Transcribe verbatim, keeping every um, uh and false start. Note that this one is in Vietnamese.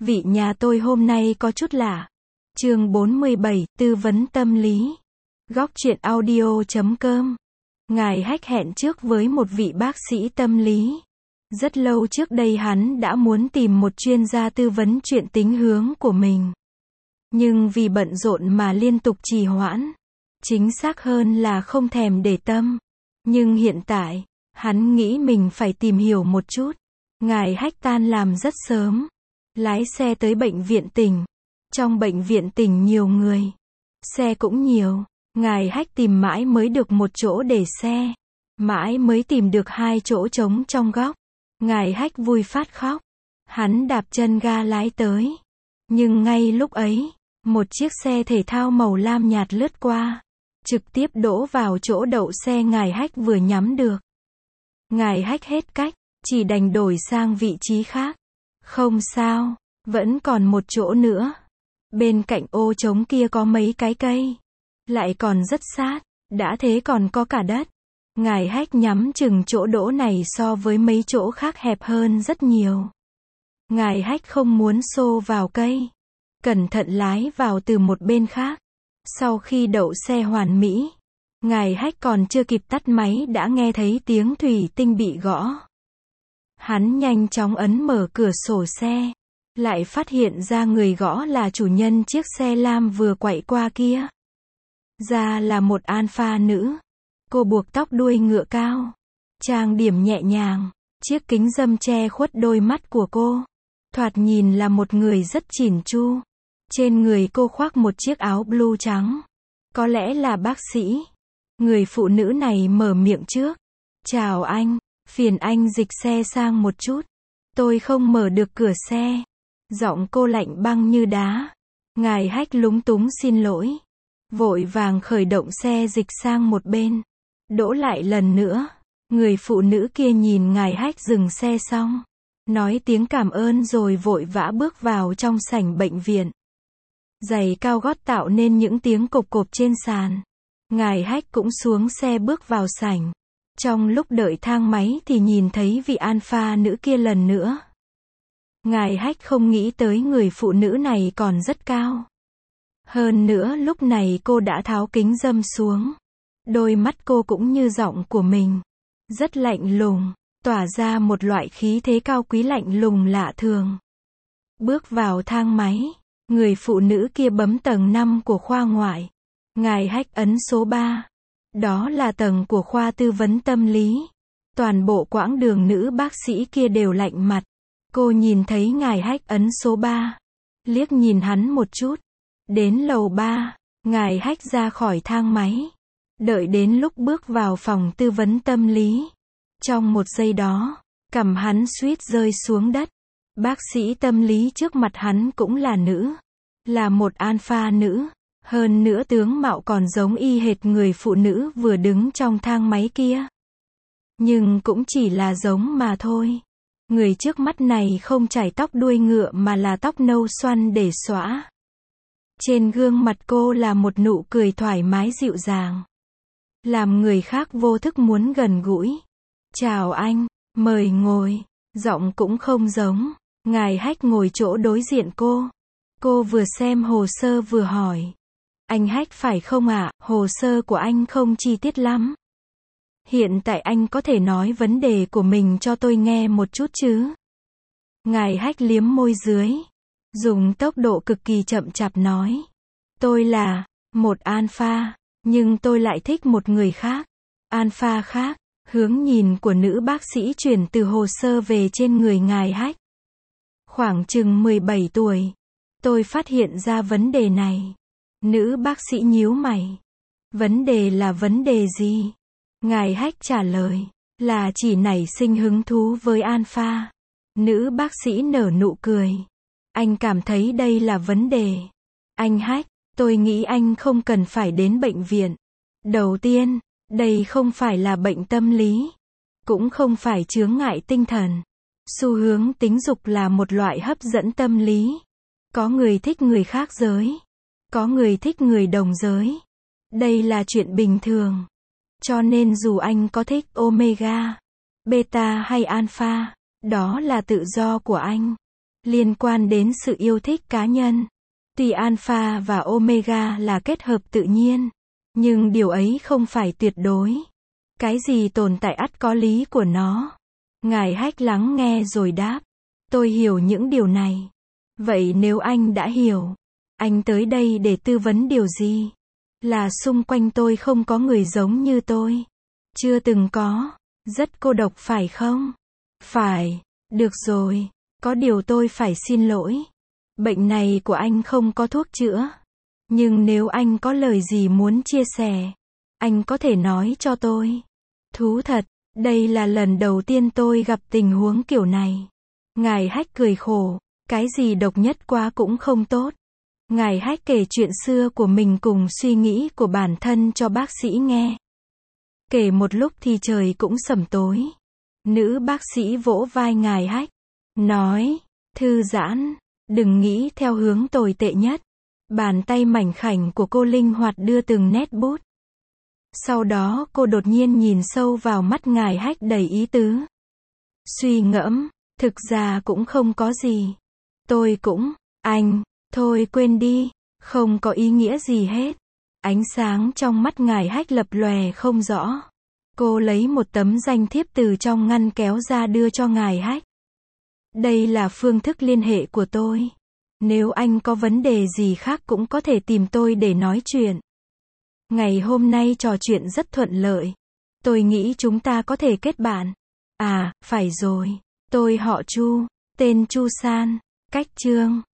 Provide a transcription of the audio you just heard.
Vị nhà tôi hôm nay có chút lạ. Chương bốn mươi bảy, tư vấn tâm lý. Góc truyện audio chấm com. Ngài Hách hẹn trước với một vị bác sĩ tâm lý. Rất lâu trước đây hắn đã muốn tìm một chuyên gia tư vấn chuyện tính hướng của mình. Nhưng vì bận rộn mà liên tục trì hoãn. Chính xác hơn là không thèm để tâm. Nhưng hiện tại, hắn nghĩ mình phải tìm hiểu một chút. Ngài Hách tan làm rất sớm. Lái xe tới bệnh viện tỉnh. Trong bệnh viện tỉnh nhiều người. Xe cũng nhiều. Ngài Hách tìm mãi mới được một chỗ để xe. Mãi mới tìm được hai chỗ trống trong góc. Ngài Hách vui phát khóc. Hắn đạp chân ga lái tới. Nhưng ngay lúc ấy, một chiếc xe thể thao màu lam nhạt lướt qua. Trực tiếp đỗ vào chỗ đậu xe Ngài Hách vừa nhắm được. Ngài Hách hết cách, chỉ đành đổi sang vị trí khác. Không sao, vẫn còn một chỗ nữa. Bên cạnh ô trống kia có mấy cái cây. Lại còn rất sát, đã thế còn có cả đất. Ngài Hách nhắm chừng chỗ đỗ này so với mấy chỗ khác hẹp hơn rất nhiều. Ngài Hách không muốn xô vào cây. Cẩn thận lái vào từ một bên khác. Sau khi đậu xe hoàn mỹ, Ngài Hách còn chưa kịp tắt máy đã nghe thấy tiếng thủy tinh bị gõ. Hắn nhanh chóng ấn mở cửa sổ xe. Lại phát hiện ra người gõ là chủ nhân chiếc xe lam vừa quậy qua kia. Ra là một alpha nữ. Cô buộc tóc đuôi ngựa cao. Trang điểm nhẹ nhàng. Chiếc kính râm che khuất đôi mắt của cô. Thoạt nhìn là một người rất chỉn chu. Trên người cô khoác một chiếc áo blue trắng. Có lẽ là bác sĩ. Người phụ nữ này mở miệng trước. Chào anh, phiền anh dịch xe sang một chút. Tôi không mở được cửa xe. Giọng cô lạnh băng như đá. Ngài Hách lúng túng xin lỗi. Vội vàng khởi động xe dịch sang một bên. Đỗ lại lần nữa. Người phụ nữ kia nhìn Ngài Hách dừng xe xong. Nói tiếng cảm ơn rồi vội vã bước vào trong sảnh bệnh viện. Giày cao gót tạo nên những tiếng cộp cộp trên sàn. Ngài Hách cũng xuống xe bước vào sảnh. Trong lúc đợi thang máy thì nhìn thấy vị alpha nữ kia lần nữa. Ngài Hách không nghĩ tới người phụ nữ này còn rất cao. Hơn nữa lúc này cô đã tháo kính râm xuống. Đôi mắt cô cũng như giọng của mình. Rất lạnh lùng, tỏa ra một loại khí thế cao quý lạnh lùng lạ thường. Bước vào thang máy, người phụ nữ kia bấm tầng năm của khoa ngoại. Ngài Hách ấn số ba. Đó là tầng của khoa tư vấn tâm lý. Toàn bộ quãng đường nữ bác sĩ kia đều lạnh mặt. Cô nhìn thấy Ngài Hách ấn số ba. Liếc nhìn hắn một chút. Đến lầu ba, Ngài Hách ra khỏi thang máy. Đợi đến lúc bước vào phòng tư vấn tâm lý. Trong một giây đó, cằm hắn suýt rơi xuống đất. Bác sĩ tâm lý trước mặt hắn cũng là nữ. Là một alpha nữ. Hơn nữa tướng mạo còn giống y hệt người phụ nữ vừa đứng trong thang máy kia. Nhưng cũng chỉ là giống mà thôi. Người trước mắt này không chải tóc đuôi ngựa mà là tóc nâu xoăn để xõa. Trên gương mặt cô là một nụ cười thoải mái dịu dàng. Làm người khác vô thức muốn gần gũi. Chào anh, mời ngồi. Giọng cũng không giống. Ngài Hách ngồi chỗ đối diện cô. Cô vừa xem hồ sơ vừa hỏi. Anh Hách phải không ạ? À? Hồ sơ của anh không chi tiết lắm. Hiện tại anh có thể nói vấn đề của mình cho tôi nghe một chút chứ? Ngài Hách liếm môi dưới. Dùng tốc độ cực kỳ chậm chạp nói. Tôi là một alpha, nhưng tôi lại thích một người khác. Alpha khác. Hướng nhìn của nữ bác sĩ chuyển từ hồ sơ về trên người Ngài Hách. Khoảng chừng mười bảy tuổi. Tôi phát hiện ra vấn đề này. Nữ bác sĩ nhíu mày. Vấn đề là vấn đề gì? Ngài Hách trả lời. Là chỉ nảy sinh hứng thú với alpha. Nữ bác sĩ nở nụ cười. Anh cảm thấy đây là vấn đề. Anh Hách, tôi nghĩ anh không cần phải đến bệnh viện. Đầu tiên, đây không phải là bệnh tâm lý. Cũng không phải chướng ngại tinh thần. Xu hướng tính dục là một loại hấp dẫn tâm lý. Có người thích người khác giới. Có người thích người đồng giới. Đây là chuyện bình thường. Cho nên dù anh có thích omega, beta hay alpha, đó là tự do của anh. liên quan đến sự yêu thích cá nhân. Tuy alpha và omega là kết hợp tự nhiên, nhưng điều ấy không phải tuyệt đối. Cái gì tồn tại ắt có lý của nó. Ngài Hách lắng nghe rồi đáp. Tôi hiểu những điều này. Vậy nếu anh đã hiểu, anh tới đây để tư vấn điều gì? Là xung quanh tôi không có người giống như tôi. Chưa từng có. Rất cô độc phải không? Phải. Được rồi. Có điều tôi phải xin lỗi. Bệnh này của anh không có thuốc chữa. Nhưng nếu anh có lời gì muốn chia sẻ, anh có thể nói cho tôi. Thú thật, đây là lần đầu tiên tôi gặp tình huống kiểu này. Ngài Hách cười khổ. Cái gì độc nhất quá cũng không tốt. Ngài Hách kể chuyện xưa của mình cùng suy nghĩ của bản thân cho bác sĩ nghe. Kể một lúc thì trời cũng sẩm tối. Nữ bác sĩ vỗ vai Ngài Hách. Nói, thư giãn, đừng nghĩ theo hướng tồi tệ nhất. Bàn tay mảnh khảnh của cô linh hoạt đưa từng nét bút. Sau đó cô đột nhiên nhìn sâu vào mắt Ngài Hách đầy ý tứ. Suy ngẫm, thực ra cũng không có gì. Tôi cũng, anh, thôi quên đi, không có ý nghĩa gì hết. Ánh sáng trong mắt Ngài Hách lập lòe không rõ. Cô lấy một tấm danh thiếp từ trong ngăn kéo ra đưa cho Ngài Hách. Đây là phương thức liên hệ của tôi. Nếu anh có vấn đề gì khác cũng có thể tìm tôi để nói chuyện. Ngày hôm nay trò chuyện rất thuận lợi. Tôi nghĩ chúng ta có thể kết bạn. À, phải rồi. Tôi họ Chu, tên Chu San. Cách chương